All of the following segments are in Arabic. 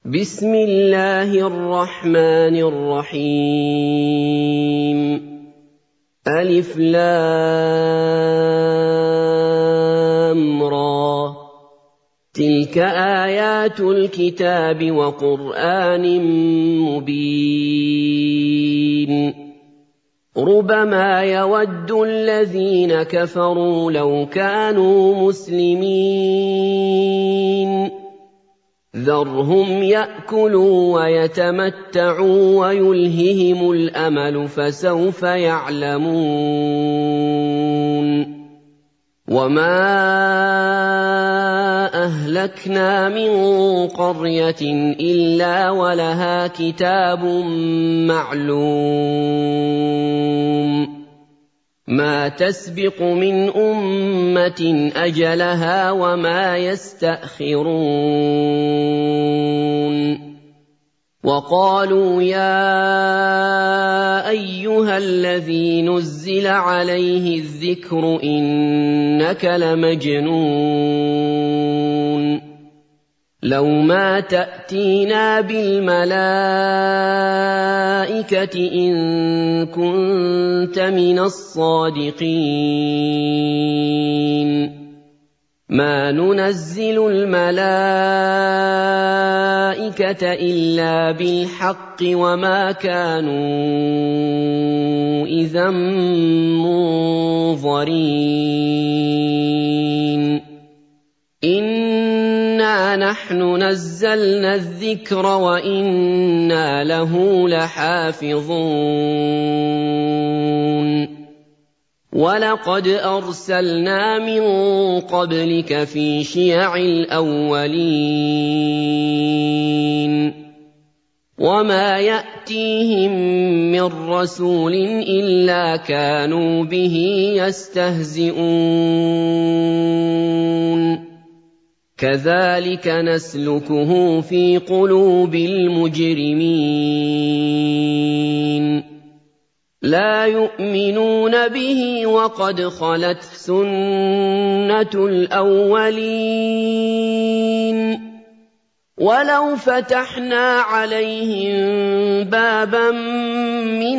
بسم الله الرحمن الرحيم ألف لام را تلك آيات الكتاب وقرآن مبين ربما يود الذين كفروا لو كانوا مسلمين ذرهم يأكلوا ويتمتعوا ويلههم الأمل فسوف يعلمون وما أهلكنا من قرية إلا ولها كتاب معلوم ما تسبق من أمة أجلها وما يستأخرون وقالوا يا أيها الذي نزل عليه الذكر إنك لمجنون لو ما تأتينا بالملائكة إن كنت من الصادقين ما ننزل الملائكة إلا بالحق وما كانوا إذا منظرين إنا نحن نزلنا الذكر وإنا له لحافظون ولقد أرسلنا من قبلك في شيع الأولين وما يأتيهم من رسول إلا كانوا به يستهزئون كذلك نسلكه في قلوب المجرمين لا يؤمنون به وقد خلت سنة الأولين ولو فتحنا عليهم بابا من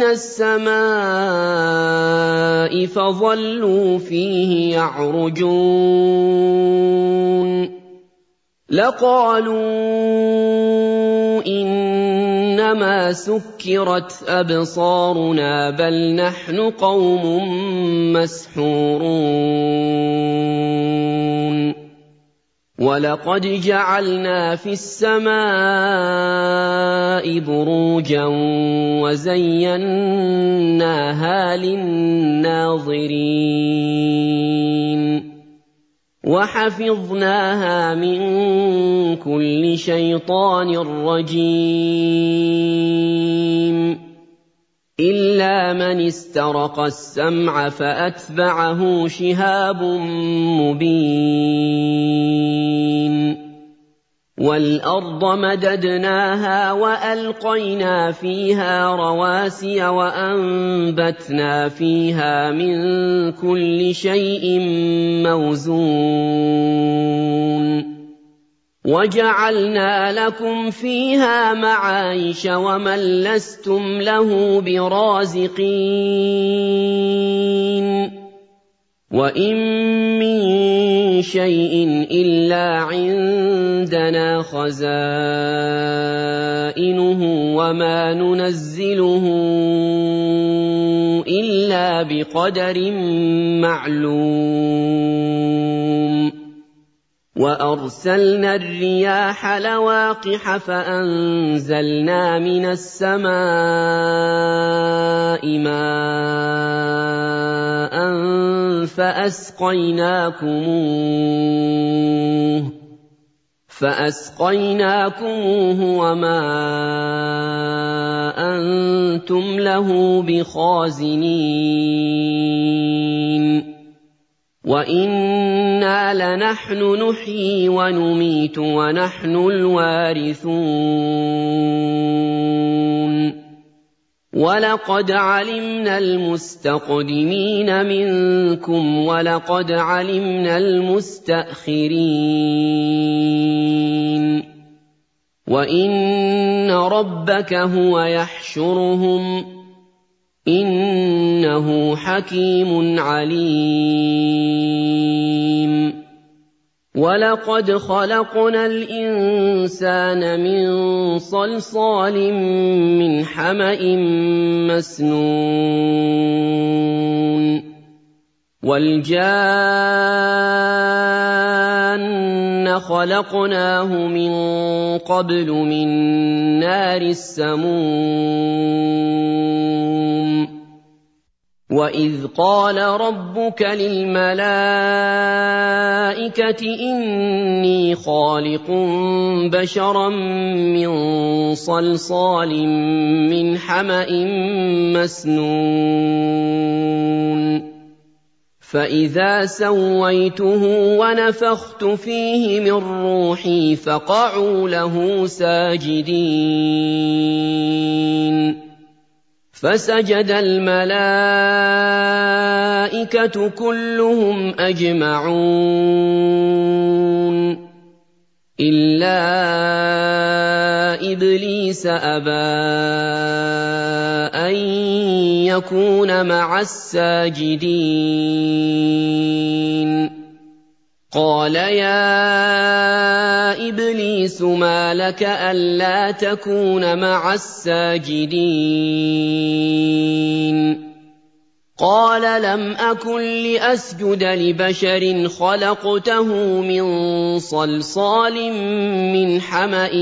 السماء فظلوا فيه يعرجون لقالوا إنما سكرت أبصارنا بل نحن قوم مسحورون ولقد جعلنا في السماء بروجا وزيناها للناظرين وحفظناها من كل شيطان رجيم إلا من استرق السمع فأتبعه شهاب مبين والأرض مددناها وألقينا فيها رواسي وأنبتنا فيها من كل شيء موزون وجعلنا لكم فيها معايش ومن لستم له برازقين وإن من شيء إلا عندنا خزائنه وما ننزله إلا بقدر معلوم وأرسلنا الرياح لواقح فأنزلنا من السماء ماء فأسقيناكموه وما أنتم له بخازنين وإنا لنحن نحيي ونميت ونحن الوارثون وَلَقَدْ عَلِمْنَا الْمُسْتَقْدِمِينَ مِنكُمْ وَلَقَدْ عَلِمْنَا الْمُسْتَأْخِرِينَ وَإِنَّ رَبَّكَ هُوَ يَحْشُرُهُمْ ۚ إِنَّهُ حَكِيمٌ عَلِيمٌ وَلَقَدْ خَلَقْنَا الْإِنسَانَ مِن صَلْصَالٍ مِّنْ حَمَإٍ مَّسْنُونٍ وَالْجَانَّ خَلَقْنَاهُ مِن قَبْلُ مِن نَّارِ السَّمُومِ وَإِذْ قَالَ رَبُّكَ لِلْمَلَائِكَةِ إِنِّي خَالِقٌ بَشَرًا مِّن صَلْصَالٍ مِّنْ حَمَإٍ مَّسْنُونٍ فَإِذَا سَوَّيْتُهُ وَنَفَخْتُ فِيهِ مِن رُّوحِي فَقَعُوا لَهُ سَاجِدِينَ فَسَجَدَ الْمَلَائِكَةُ كُلُّهُمْ أَجْمَعُونَ إِلَّا إِبْلِيسَ أَبَىٰ أَن يَكُونَ مَعَ السَّاجِدِينَ قَالَ يَا إِبْلِيسُ مَا لَكَ أَلَّا تَكُونَ مَعَ السَّاجِدِينَ قَالَ لَمْ أَكُن لِّأَسْجُدَ لِبَشَرٍ خَلَقْتَهُ مِن صَلْصَالٍ مِّنْ حَمَإٍ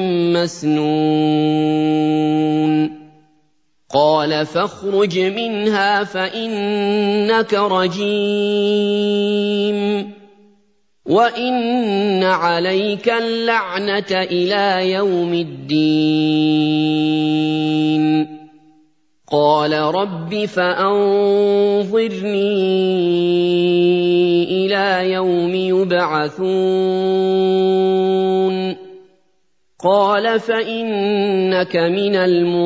مَّسْنُونٍ قَالَ فَاخْرُجْ مِنْهَا فَإِنَّكَ رَجِيمٌ وَإِنَّ عَلَيْكَ اللَّعْنَةَ إِلَىٰ يَوْمِ الدِّينِ قَالَ رَبِّ فَأَنظِرْنِي إِلَىٰ يَوْمِ يُبْعَثُونَ قَالَ فَإِنَّكَ مِنَ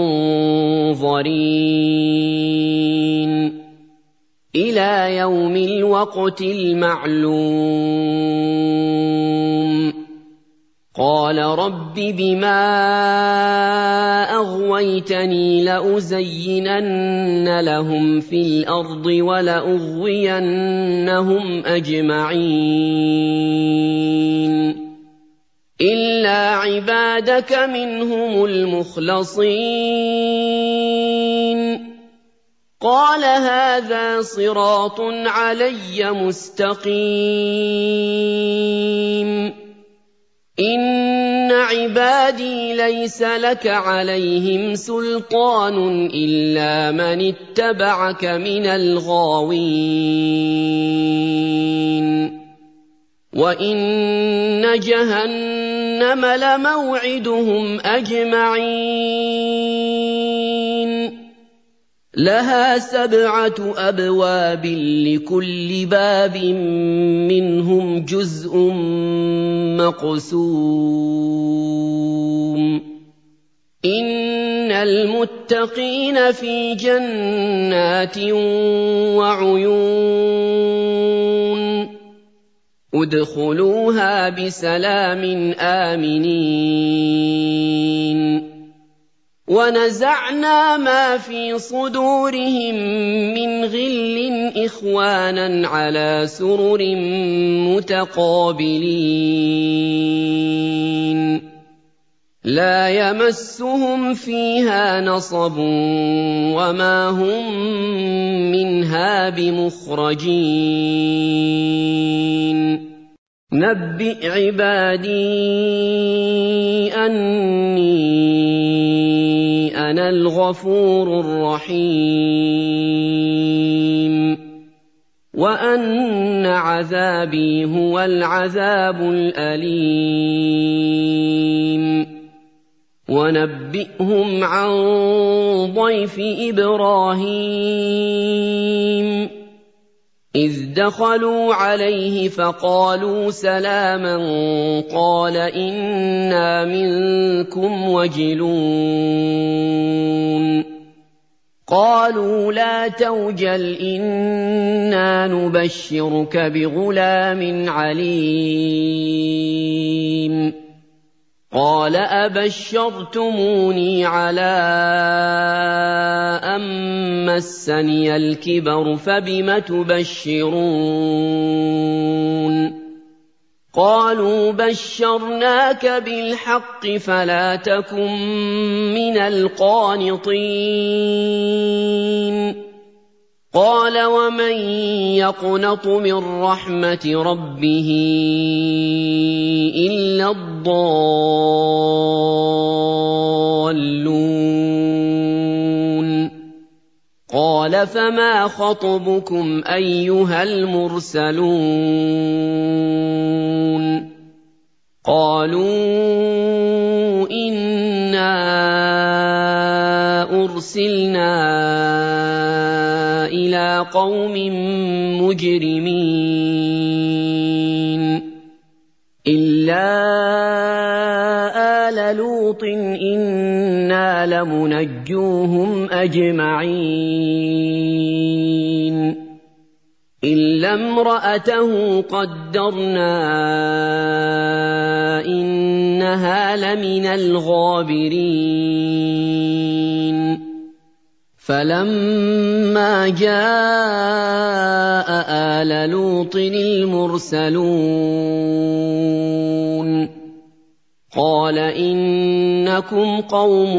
الْمُنظَرِينَ إِلَىٰ يَوْمِ الْوَقْتِ الْمَعْلُومِ قَالَ رَبِّ بِمَا أَغْوَيْتَنِي لَأُزَيِّنَنَّ لَهُمْ فِي الْأَرْضِ وَلَأُغْوِيَنَّهُمْ أَجْمَعِينَ إِلَّا عِبَادَكَ مِنْهُمُ الْمُخْلَصِينَ قَالَ هَٰذَا صِرَاطٌ عَلَيَّ مُسْتَقِيمٌ إِنَّ عِبَادِي لَيْسَ لَكَ عَلَيْهِمْ سُلْطَانٌ إِلَّا مَنِ اتَّبَعَكَ مِنَ الْغَاوِينَ وَإِنَّ جَهَنَّمَ لَمَوْعِدُهُمْ أَجْمَعِينَ لَهَا 7 أَبْوَابٍ لِّكُلِّ بَابٍ مِّنْهُمْ جُزْءٌ مَّقْسُومٌ إِنَّ الْمُتَّقِينَ فِي جَنَّاتٍ وَعُيُونٍ ادْخُلُوهَا بِسَلَامٍ آمِنِينَ وَنَزَعْنَا مَا فِي صُدُورِهِم مِّنْ غِلٍّ إِخْوَانًا عَلَىٰ سُرُرٍ مُّتَقَابِلِينَ لَا يَمَسُّهُمْ فِيهَا نَصَبٌ وَمَا هُم مِّنْهَا بِمُخْرَجِينَ نَبِّئْ عِبَادِي أَنِّي أَنَا الْغَفُورُ الرَّحِيمُ وَأَنَّ عَذَابِي هُوَ الْعَذَابُ الْأَلِيمُ وَنَبِّئْهُمْ عَن ضَيْفِ إِبْرَاهِيمَ إِذْ دَخَلُوا عَلَيْهِ فَقَالُوا سَلَامًا قَالَ إِنَّا مِنكُمْ وَجِلُونَ قَالُوا لَا تَوْجَلْ إِنَّا نُبَشِّرُكَ بِغُلَامٍ عَلِيمٍ قَالَ أَبَشَّرْتُمُونِي عَلَىٰ أَن مَّسَّنِيَ الْكِبَرُ فَبِمَ تُبَشِّرُونَ قَالُوا بَشَّرْنَاكَ بِالْحَقِّ فَلَا تَكُن مِّنَ الْقَانِطِينَ قَالَ وَمَن يَقْنَطُ مِن رَّحْمَةِ رَبِّهِ إِلَّا الضَّالُّونَ قَالَ فَمَا خَطْبُكُمْ أَيُّهَا الْمُرْسَلُونَ قَالُوا إِنَّا أُرْسِلْنَا إِلَىٰ قَوْمٍ مُّجْرِمِينَ إِلَّا آلَ لُوطٍ إِنَّا لَمُنَجُّوهُمْ أَجْمَعِينَ إِلَّا امْرَأَتَهُ قَدَّرْنَا إِنَّهَا لَمِنَ الْغَابِرِينَ فَلَمَّا جَاءَ آلَ لُوطٍ الْمُرْسَلُونَ قَالَ إِنَّكُمْ قَوْمٌ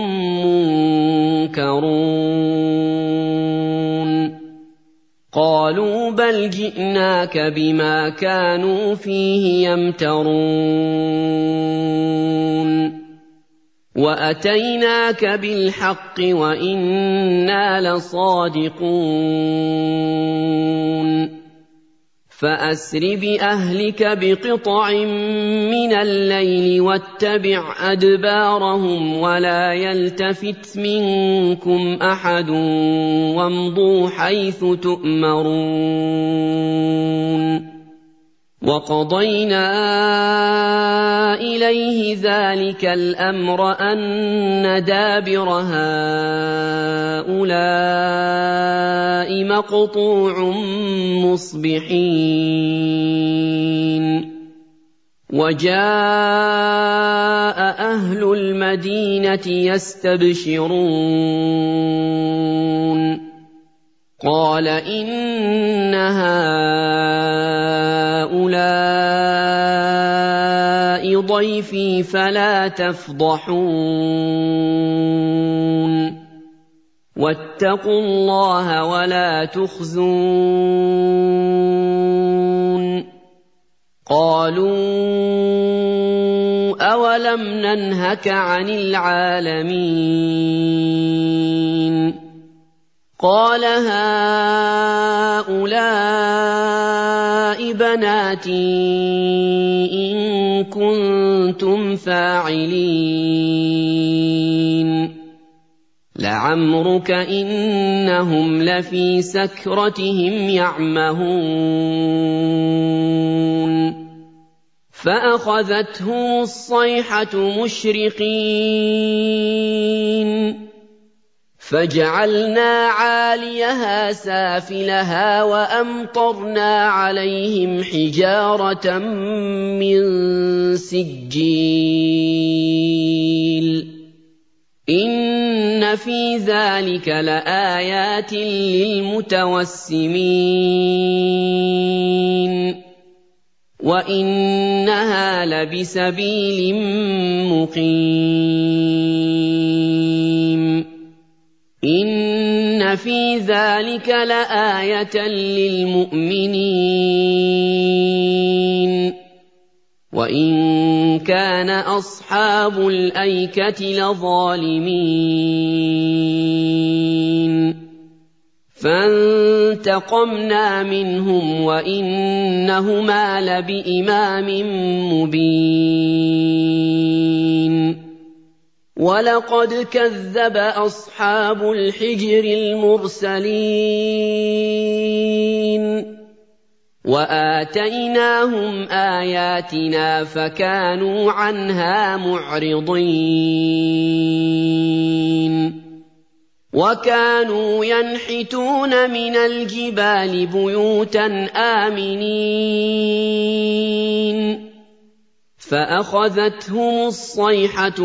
مُّنكَرُونَ قَالُوا بَلْ جِئْنَاكَ بِمَا كَانُوا فِيهِ يَمْتَرُونَ وَأَتَيْنَاكَ بِالْحَقِّ وَإِنَّا لَصَادِقُونَ فَأَسْرِ بِأَهْلِكَ بِقِطْعٍ مِّنَ اللَّيْلِ وَاتَّبِعْ أَدْبَارَهُمْ وَلَا يَلْتَفِتْ مِنكُمْ أَحَدٌ وَامْضُوا حَيْثُ تُؤْمَرُونَ وَقَضَيْنَا إِلَيْهِ ذَلِكَ الْأَمْرَ أَنَّ دَابِرَ هَٰؤُلَاءِ مَقْطُوعٌ مُّصْبِحِينَ وَجَاءَ أَهْلُ الْمَدِينَةِ يَسْتَبْشِرُونَ قَالَ إِنَّ هَٰؤُلَاءِ ضَيْفِي فَلَا تَفْضَحُونِ وَاتَّقُوا اللَّهَ وَلَا تُخْزُونِ قَالُوا أَوَلَمْ نَنْهَكَ عَنِ الْعَالَمِينَ قَالَ هَٰؤُلَاءِ بَنَاتِي إِن كُنتُمْ فَاعِلِينَ لَعَمْرُكَ إِنَّهُمْ لَفِي سَكْرَتِهِمْ يَعْمَهُونَ فَأَخَذَتْهُمُ الصَّيْحَةُ مُشْرِقِينَ فَجَعَلْنَا عَالِيَهَا سَافِلَهَا وَأَمْطَرْنَا عَلَيْهِمْ حِجَارَةً مِّن سِجِّيلٍ إِنَّ فِي ذَلِكَ لَآيَاتٍ لِّلْمُتَوَسِّمِينَ وَإِنَّهَا لَبِسَبِيلٍ مُّقِيمٍ إِنَّ فِي ذَلِكَ لَآيَةً لِّلْمُؤْمِنِينَ وَإِن كَانَ أَصْحَابُ الْأَيْكَةِ لَظَالِمِينَ فَانتَقَمْنَا مِنْهُمْ وَإِنَّهُمَا لَبِإِمَامٍ مُّبِينٍ وَلَقَدْ كَذَّبَ أَصْحَابُ الْحِجْرِ الْمُرْسَلِينَ وَآتَيْنَاهُمْ آيَاتِنَا فَكَانُوا عَنْهَا مُعْرِضِينَ وَكَانُوا يَنْحِتُونَ مِنَ الْجِبَالِ بُيُوتًا آمِنِينَ فَأَخَذَتْهُمُ الصَّيْحَةُ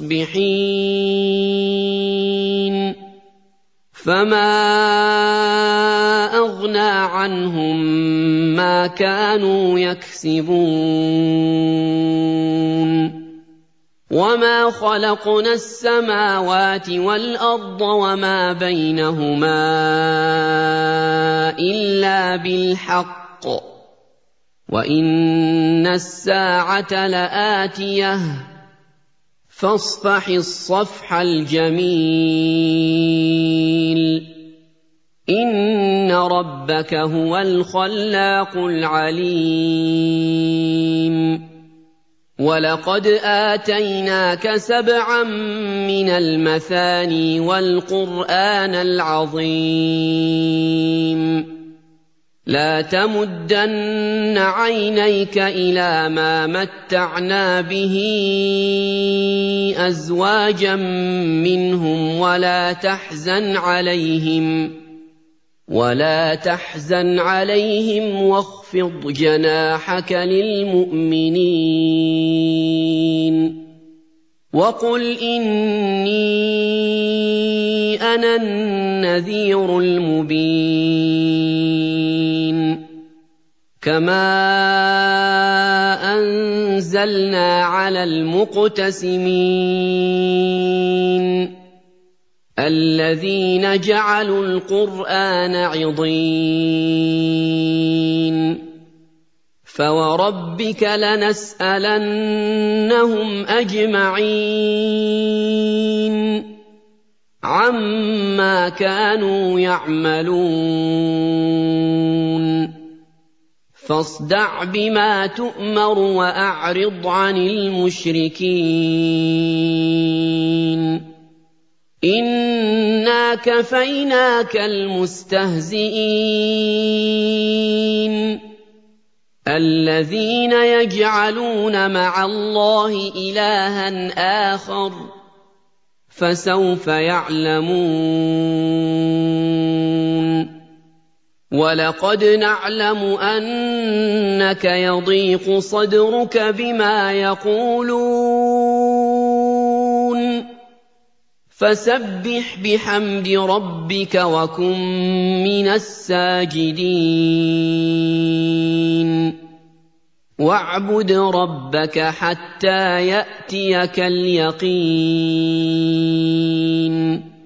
مُصْبِحِينَ فَمَا أَغْنَىٰ عَنْهُم مَّا كَانُوا يَكْسِبُونَ وَمَا خَلَقْنَا السَّمَاوَاتِ وَالْأَرْضَ وَمَا بَيْنَهُمَا إِلَّا بِالْحَقِّ وَإِنَّ السَّاعَةَ لَآتِيَةٌ فَاصْفَحِ الصَّفْحَ الْجَمِيلَ إِنَّ رَبَّكَ هُوَ الْخَلَّاقُ الْعَلِيمُ وَلَقَدْ آتَيْنَاكَ سَبْعًا مِّنَ الْمَثَانِي وَالْقُرْآنَ الْعَظِيمَ لَا تَمُدَّنَّ عَيْنَيْكَ إِلَىٰ مَا مَتَّعْنَا بِهِ أَزْوَاجًا مِّنْهُمْ وَلَا تَحْزَنْ عَلَيْهِمْ وَاخْفِضْ جَنَاحَكَ لِلْمُؤْمِنِينَ وَقُلْ إِنِّي أَنَا النَّذِيرُ الْمُبِينُ كَمَا أَنزَلْنَا عَلَى الْمُقْتَسِمِينَ الَّذِينَ جَعَلُوا الْقُرْآنَ عِضِينَ فَوَرَبِّكَ لَنَسْأَلَنَّهُمْ أَجْمَعِينَ عَمَّا كَانُوا يَعْمَلُونَ فَاصْدَعْ بِمَا تُؤْمَرُ وَأَعْرِضْ عَنِ الْمُشْرِكِينَ إِنَّا كَفَيْنَاكَ الْمُسْتَهْزِئِينَ الَّذِينَ يَجْعَلُونَ مَعَ اللَّهِ إِلَٰهًا آخَرَ فَسَوْفَ يَعْلَمُونَ وَلَقَدْ نَعْلَمُ أَنَّكَ يَضِيقُ صَدْرُكَ بِمَا يَقُولُونَ فَسَبِّحْ بِحَمْدِ رَبِّكَ وَكُن مِّنَ السَّاجِدِينَ وَاعْبُدْ رَبَّكَ حَتَّىٰ يَأْتِيَكَ الْيَقِينُ